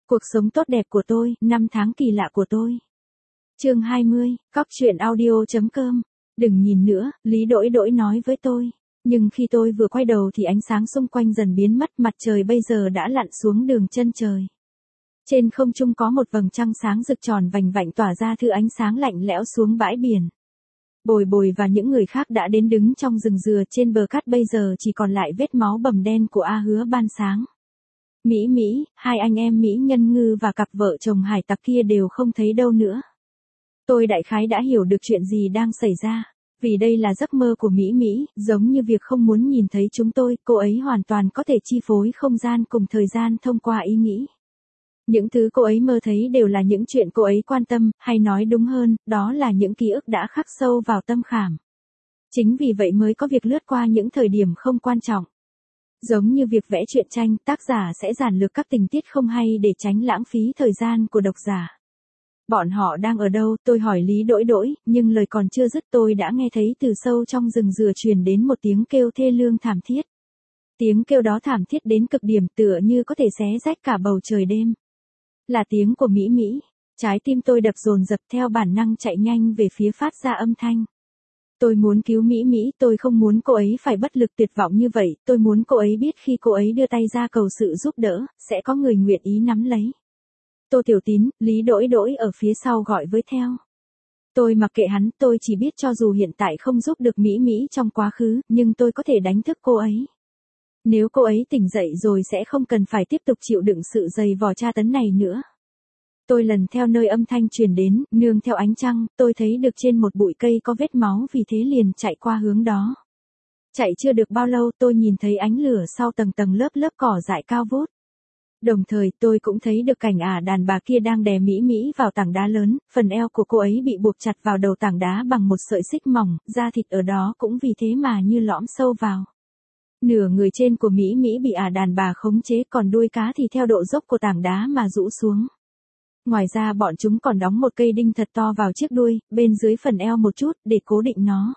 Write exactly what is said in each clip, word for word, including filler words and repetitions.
Cuộc sống tốt đẹp của tôi, năm tháng kỳ lạ của tôi. Chương hai mươi, cóc truyện audio chấm com. Đừng nhìn nữa, Lý Đỗi Đỗi nói với tôi. Nhưng khi tôi vừa quay đầu thì ánh sáng xung quanh dần biến mất, mặt trời bây giờ đã lặn xuống đường chân trời. Trên không trung có một vầng trăng sáng rực tròn vành vạnh tỏa ra thứ ánh sáng lạnh lẽo xuống bãi biển. Bồi Bồi và những người khác đã đến đứng trong rừng dừa trên bờ cát, bây giờ chỉ còn lại vết máu bầm đen của A Hứa Ban Sáng. Mỹ Mỹ, hai anh em Mỹ Nhân Ngư và cặp vợ chồng hải tặc kia đều không thấy đâu nữa. Tôi đại khái đã hiểu được chuyện gì đang xảy ra. Vì đây là giấc mơ của Mỹ Mỹ, giống như việc không muốn nhìn thấy chúng tôi, cô ấy hoàn toàn có thể chi phối không gian cùng thời gian thông qua ý nghĩ. Những thứ cô ấy mơ thấy đều là những chuyện cô ấy quan tâm, hay nói đúng hơn, đó là những ký ức đã khắc sâu vào tâm khảm. Chính vì vậy mới có việc lướt qua những thời điểm không quan trọng. Giống như việc vẽ truyện tranh, tác giả sẽ giản lược các tình tiết không hay để tránh lãng phí thời gian của độc giả. Bọn họ đang ở đâu, tôi hỏi Lý Đỗi Đỗi, nhưng lời còn chưa dứt tôi đã nghe thấy từ sâu trong rừng dừa truyền đến một tiếng kêu thê lương thảm thiết. Tiếng kêu đó thảm thiết đến cực điểm, tựa như có thể xé rách cả bầu trời đêm. Là tiếng của Mỹ Mỹ. Trái tim tôi đập dồn dập, theo bản năng chạy nhanh về phía phát ra âm thanh. Tôi muốn cứu Mỹ Mỹ, tôi không muốn cô ấy phải bất lực tuyệt vọng như vậy, tôi muốn cô ấy biết khi cô ấy đưa tay ra cầu sự giúp đỡ, sẽ có người nguyện ý nắm lấy. Tô Tiểu Tín, Lý Đỗi Đỗi ở phía sau gọi với theo. Tôi mặc kệ hắn, tôi chỉ biết cho dù hiện tại không giúp được Mỹ Mỹ trong quá khứ, nhưng tôi có thể đánh thức cô ấy. Nếu cô ấy tỉnh dậy rồi sẽ không cần phải tiếp tục chịu đựng sự dày vò tra tấn này nữa. Tôi lần theo nơi âm thanh truyền đến, nương theo ánh trăng, tôi thấy được trên một bụi cây có vết máu, vì thế liền chạy qua hướng đó. Chạy chưa được bao lâu tôi nhìn thấy ánh lửa sau tầng tầng lớp lớp cỏ dại cao vút. Đồng thời tôi cũng thấy được cảnh ả đàn bà kia đang đè Mỹ Mỹ vào tảng đá lớn, phần eo của cô ấy bị buộc chặt vào đầu tảng đá bằng một sợi xích mỏng, da thịt ở đó cũng vì thế mà như lõm sâu vào. Nửa người trên của Mỹ Mỹ bị ả đàn bà khống chế, còn đuôi cá thì theo độ dốc của tảng đá mà rũ xuống. Ngoài ra bọn chúng còn đóng một cây đinh thật to vào chiếc đuôi, bên dưới phần eo một chút, để cố định nó.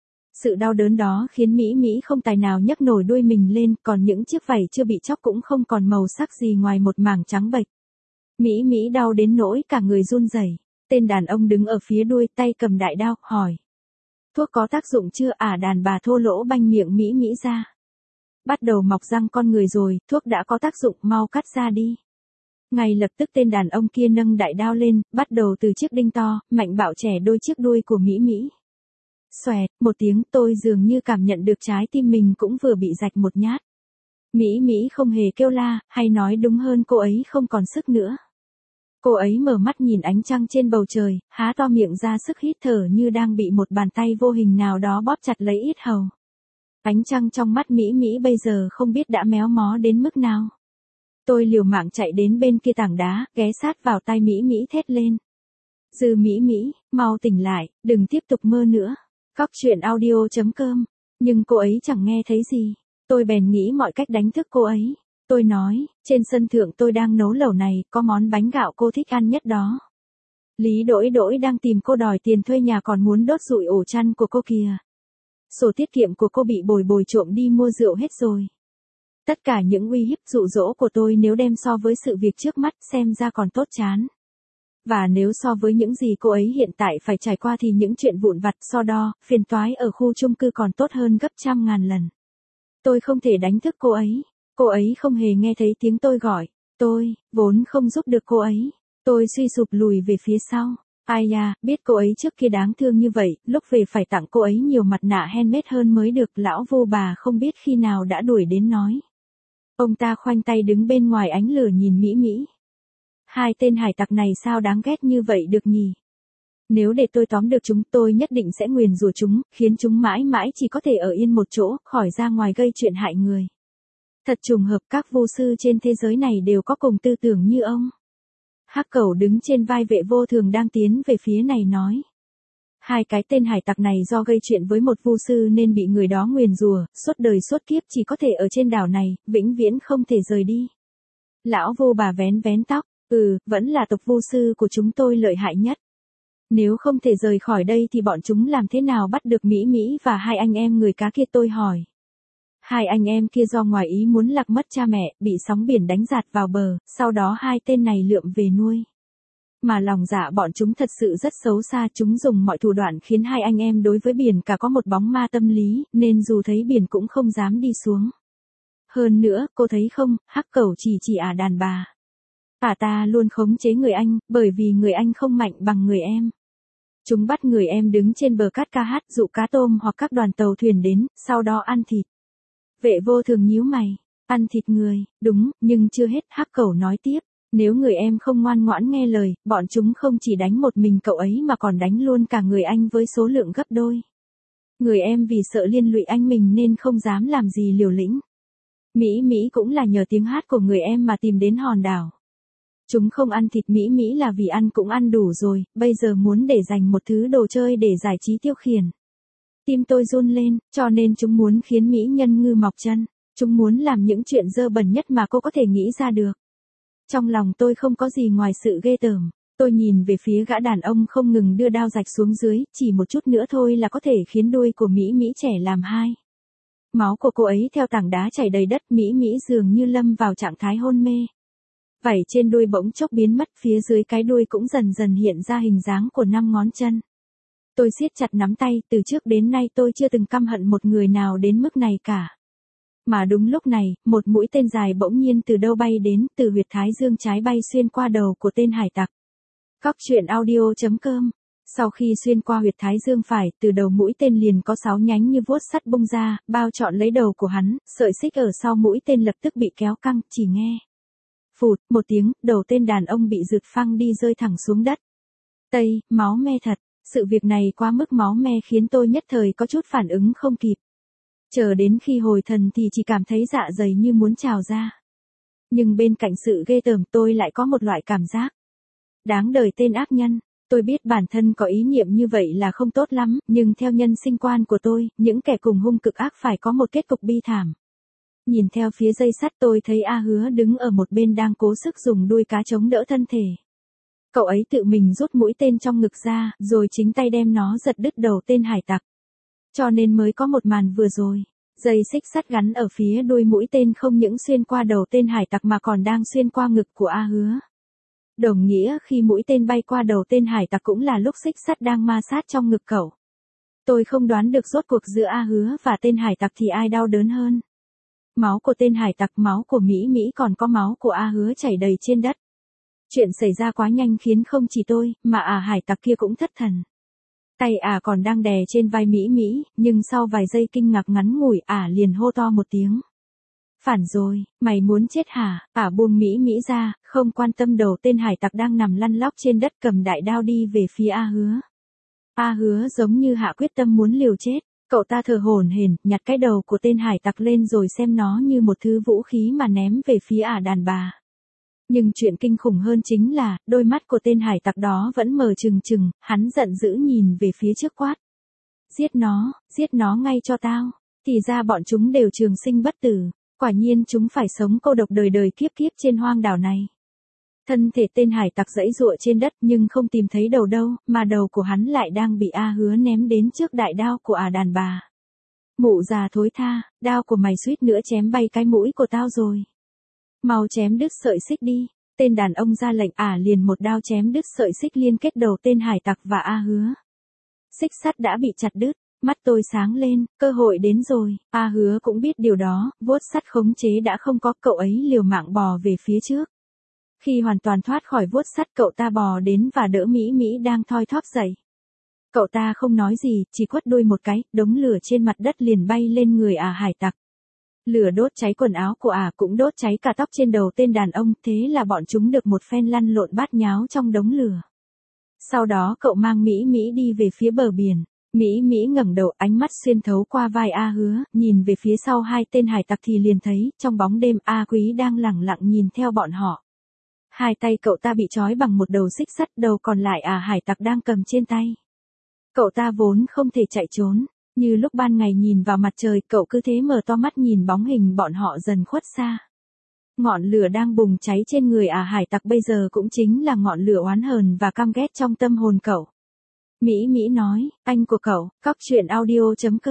Sự đau đớn đó khiến Mỹ Mỹ không tài nào nhấc nổi đuôi mình lên, còn những chiếc vảy chưa bị chóc cũng không còn màu sắc gì ngoài một mảng trắng bệch. Mỹ Mỹ đau đến nỗi cả người run rẩy. Tên đàn ông đứng ở phía đuôi, tay cầm đại đao, hỏi. Thuốc có tác dụng chưa? Ả đàn bà thô lỗ banh miệng Mỹ Mỹ ra. Bắt đầu mọc răng con người rồi, thuốc đã có tác dụng, mau cắt ra đi. Ngay lập tức tên đàn ông kia nâng đại đao lên, bắt đầu từ chiếc đinh to, mạnh bạo chẻ đôi chiếc đuôi của Mỹ Mỹ. Xoẹt, một tiếng, tôi dường như cảm nhận được trái tim mình cũng vừa bị rạch một nhát. Mỹ Mỹ không hề kêu la, hay nói đúng hơn cô ấy không còn sức nữa. Cô ấy mở mắt nhìn ánh trăng trên bầu trời, há to miệng ra sức hít thở như đang bị một bàn tay vô hình nào đó bóp chặt lấy yết hầu. Ánh trăng trong mắt Mỹ Mỹ bây giờ không biết đã méo mó đến mức nào. Tôi liều mạng chạy đến bên kia tảng đá, ghé sát vào tai Mỹ Mỹ thét lên. Dư Mỹ Mỹ, mau tỉnh lại, đừng tiếp tục mơ nữa. Cóc truyện audio chấm com. Nhưng cô ấy chẳng nghe thấy gì. Tôi bèn nghĩ mọi cách đánh thức cô ấy. Tôi nói, trên sân thượng tôi đang nấu lẩu này, có món bánh gạo cô thích ăn nhất đó. Lý Đỗi Đỗi đang tìm cô đòi tiền thuê nhà, còn muốn đốt rụi ổ chăn của cô kìa. Sổ tiết kiệm của cô bị Bồi Bồi trộm đi mua rượu hết rồi. Tất cả những uy hiếp dụ dỗ của tôi nếu đem so với sự việc trước mắt xem ra còn tốt chán. Và nếu so với những gì cô ấy hiện tại phải trải qua thì những chuyện vụn vặt, so đo, phiền toái ở khu chung cư còn tốt hơn gấp trăm ngàn lần. Tôi không thể đánh thức cô ấy. Cô ấy không hề nghe thấy tiếng tôi gọi. Tôi, vốn không giúp được cô ấy. Tôi suy sụp lùi về phía sau. Ai da, biết cô ấy trước kia đáng thương như vậy, lúc về phải tặng cô ấy nhiều mặt nạ handmade hơn mới được. Lão vô bà không biết khi nào đã đuổi đến nói. Ông ta khoanh tay đứng bên ngoài ánh lửa nhìn Mỹ Mỹ. Hai tên hải tặc này sao đáng ghét như vậy được nhỉ? Nếu để tôi tóm được chúng, tôi nhất định sẽ nguyền rủa chúng, khiến chúng mãi mãi chỉ có thể ở yên một chỗ, khỏi ra ngoài gây chuyện hại người. Thật trùng hợp, các vô sư trên thế giới này đều có cùng tư tưởng như ông. Hắc Cẩu đứng trên vai Vệ Vô Thường đang tiến về phía này nói. Hai cái tên hải tặc này do gây chuyện với một vu sư nên bị người đó nguyền rủa, suốt đời suốt kiếp chỉ có thể ở trên đảo này, vĩnh viễn không thể rời đi. Lão vô bà vén vén tóc, ừ, vẫn là tộc vu sư của chúng tôi lợi hại nhất. Nếu không thể rời khỏi đây thì bọn chúng làm thế nào bắt được Mỹ Mỹ và hai anh em người cá kia, tôi hỏi. Hai anh em kia do ngoài ý muốn lạc mất cha mẹ, bị sóng biển đánh giạt vào bờ, sau đó hai tên này lượm về nuôi. Mà lòng dạ bọn chúng thật sự rất xấu xa, chúng dùng mọi thủ đoạn khiến hai anh em đối với biển cả có một bóng ma tâm lý, nên dù thấy biển cũng không dám đi xuống. Hơn nữa, cô thấy không, hắc cẩu chỉ chỉ ả đàn bà. Ả ta luôn khống chế người anh, bởi vì người anh không mạnh bằng người em. Chúng bắt người em đứng trên bờ cát ca hát dụ cá tôm hoặc các đoàn tàu thuyền đến, sau đó ăn thịt. Vệ vô thường nhíu mày, ăn thịt người, đúng, nhưng chưa hết, hắc cẩu nói tiếp. Nếu người em không ngoan ngoãn nghe lời, bọn chúng không chỉ đánh một mình cậu ấy mà còn đánh luôn cả người anh với số lượng gấp đôi. Người em vì sợ liên lụy anh mình nên không dám làm gì liều lĩnh. Mỹ Mỹ cũng là nhờ tiếng hát của người em mà tìm đến hòn đảo. Chúng không ăn thịt Mỹ Mỹ là vì ăn cũng ăn đủ rồi, bây giờ muốn để dành một thứ đồ chơi để giải trí tiêu khiển. Tim tôi run lên, cho nên chúng muốn khiến Mỹ Nhân Ngư mọc chân. Chúng muốn làm những chuyện dơ bẩn nhất mà cô có thể nghĩ ra được. Trong lòng tôi không có gì ngoài sự ghê tởm. Tôi nhìn về phía gã đàn ông không ngừng đưa đao rạch xuống dưới, chỉ một chút nữa thôi là có thể khiến đuôi của Mỹ Mỹ trẻ làm hai. Máu của cô ấy theo tảng đá chảy đầy đất, Mỹ Mỹ dường như lâm vào trạng thái hôn mê. Vảy trên đuôi bỗng chốc biến mất, phía dưới cái đuôi cũng dần dần hiện ra hình dáng của năm ngón chân. Tôi siết chặt nắm tay, từ trước đến nay tôi chưa từng căm hận một người nào đến mức này cả. Mà đúng lúc này, một mũi tên dài bỗng nhiên từ đâu bay đến, từ huyệt thái dương trái bay xuyên qua đầu của tên hải tặc. Cóc truyện audio chấm com. Sau khi xuyên qua huyệt thái dương phải, từ đầu mũi tên liền có sáu nhánh như vuốt sắt bung ra, bao trọn lấy đầu của hắn, sợi xích ở sau mũi tên lập tức bị kéo căng, chỉ nghe. Phụt, một tiếng, đầu tên đàn ông bị rượt phăng đi rơi thẳng xuống đất. Tây, máu me thật, sự việc này quá mức máu me khiến tôi nhất thời có chút phản ứng không kịp. Chờ đến khi hồi thần thì chỉ cảm thấy dạ dày như muốn trào ra. Nhưng bên cạnh sự ghê tởm tôi lại có một loại cảm giác. Đáng đời tên ác nhân, tôi biết bản thân có ý niệm như vậy là không tốt lắm, nhưng theo nhân sinh quan của tôi, những kẻ cùng hung cực ác phải có một kết cục bi thảm. Nhìn theo phía dây sắt tôi thấy A Hứa đứng ở một bên đang cố sức dùng đuôi cá chống đỡ thân thể. Cậu ấy tự mình rút mũi tên trong ngực ra, rồi chính tay đem nó giật đứt đầu tên hải tặc. Cho nên mới có một màn vừa rồi. Dây xích sắt gắn ở phía đuôi mũi tên không những xuyên qua đầu tên hải tặc mà còn đang xuyên qua ngực của A Hứa. Đồng nghĩa khi mũi tên bay qua đầu tên hải tặc cũng là lúc xích sắt đang ma sát trong ngực cậu. Tôi không đoán được rốt cuộc giữa A Hứa và tên hải tặc thì ai đau đớn hơn. Máu của tên hải tặc, máu của Mỹ Mỹ còn có máu của A Hứa chảy đầy trên đất. Chuyện xảy ra quá nhanh khiến không chỉ tôi, mà à hải tặc kia cũng thất thần. Tay ả à còn đang đè trên vai Mỹ Mỹ, nhưng sau vài giây kinh ngạc ngắn ngủi ả à liền hô to một tiếng. Phản rồi, mày muốn chết hả? Ả à buông Mỹ Mỹ ra, không quan tâm đầu tên hải tặc đang nằm lăn lóc trên đất cầm đại đao đi về phía A Hứa. A Hứa giống như hạ quyết tâm muốn liều chết, cậu ta thở hổn hển, nhặt cái đầu của tên hải tặc lên rồi xem nó như một thứ vũ khí mà ném về phía ả à đàn bà. Nhưng chuyện kinh khủng hơn chính là, đôi mắt của tên hải tặc đó vẫn mở trừng trừng, hắn giận dữ nhìn về phía trước quát. Giết nó, giết nó ngay cho tao. Thì ra bọn chúng đều trường sinh bất tử, quả nhiên chúng phải sống cô độc đời đời kiếp kiếp trên hoang đảo này. Thân thể tên hải tặc giãy giụa trên đất nhưng không tìm thấy đầu đâu, mà đầu của hắn lại đang bị A Hứa ném đến trước đại đao của ả à đàn bà. Mụ già thối tha, đao của mày suýt nữa chém bay cái mũi của tao rồi. Mau chém đứt sợi xích đi, tên đàn ông ra lệnh ả à liền một đao chém đứt sợi xích liên kết đầu tên hải tặc và A Hứa. Xích sắt đã bị chặt đứt, mắt tôi sáng lên, cơ hội đến rồi, A Hứa cũng biết điều đó, vuốt sắt khống chế đã không có, cậu ấy liều mạng bò về phía trước. Khi hoàn toàn thoát khỏi vuốt sắt cậu ta bò đến và đỡ Mỹ Mỹ đang thoi thóp dậy. Cậu ta không nói gì, chỉ quất đuôi một cái, đống lửa trên mặt đất liền bay lên người ả à hải tặc. Lửa đốt cháy quần áo của ả à cũng đốt cháy cả tóc trên đầu tên đàn ông, thế là bọn chúng được một phen lăn lộn bát nháo trong đống lửa. Sau đó cậu mang Mỹ Mỹ đi về phía bờ biển. Mỹ Mỹ ngẩng đầu, ánh mắt xuyên thấu qua vai A Hứa, nhìn về phía sau hai tên hải tặc thì liền thấy, trong bóng đêm A Quý đang lẳng lặng nhìn theo bọn họ. Hai tay cậu ta bị trói bằng một đầu xích sắt, đầu còn lại à hải tặc đang cầm trên tay. Cậu ta vốn không thể chạy trốn, như lúc ban ngày nhìn vào mặt trời, cậu cứ thế mở to mắt nhìn bóng hình bọn họ dần khuất xa. Ngọn lửa đang bùng cháy trên người à hải tặc bây giờ cũng chính là ngọn lửa oán hờn và căm ghét trong tâm hồn cậu. Mỹ Mỹ nói, anh của cậu, cóc truyện audio chấm com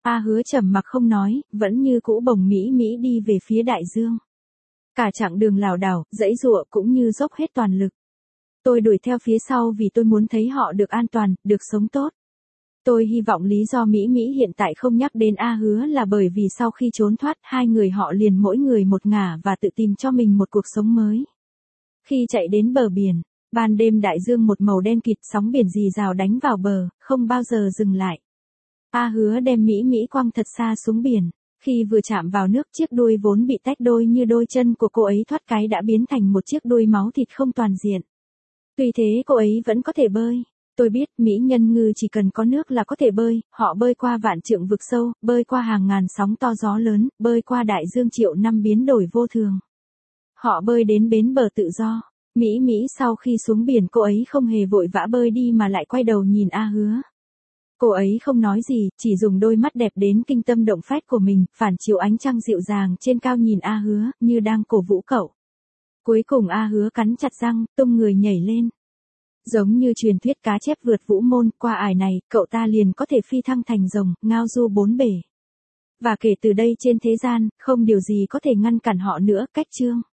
A Hứa trầm mặc không nói, vẫn như cũ bồng Mỹ Mỹ đi về phía đại dương. Cả chặng đường lảo đảo, giãy giụa cũng như dốc hết toàn lực. Tôi đuổi theo phía sau vì tôi muốn thấy họ được an toàn, được sống tốt. Tôi hy vọng lý do Mỹ Mỹ hiện tại không nhắc đến A Hứa là bởi vì sau khi trốn thoát, hai người họ liền mỗi người một ngả và tự tìm cho mình một cuộc sống mới. Khi chạy đến bờ biển, ban đêm đại dương một màu đen kịt, sóng biển rì rào đánh vào bờ, không bao giờ dừng lại. A Hứa đem Mỹ Mỹ quăng thật xa xuống biển. Khi vừa chạm vào nước, chiếc đuôi vốn bị tách đôi như đôi chân của cô ấy thoát cái đã biến thành một chiếc đuôi máu thịt không toàn diện. Tuy thế cô ấy vẫn có thể bơi. Tôi biết mỹ nhân ngư chỉ cần có nước là có thể bơi, họ bơi qua vạn trượng vực sâu, bơi qua hàng ngàn sóng to gió lớn, bơi qua đại dương triệu năm biến đổi vô thường. Họ bơi đến bến bờ tự do. Mỹ Mỹ sau khi xuống biển cô ấy không hề vội vã bơi đi mà lại quay đầu nhìn A Hứa. Cô ấy không nói gì, chỉ dùng đôi mắt đẹp đến kinh tâm động phách của mình, phản chiếu ánh trăng dịu dàng trên cao nhìn A Hứa, như đang cổ vũ cậu. Cuối cùng A Hứa cắn chặt răng, tung người nhảy lên. Giống như truyền thuyết cá chép vượt vũ môn, qua ải này, cậu ta liền có thể phi thăng thành rồng, ngao du bốn bể. Và kể từ đây trên thế gian, không điều gì có thể ngăn cản họ nữa, cách chương.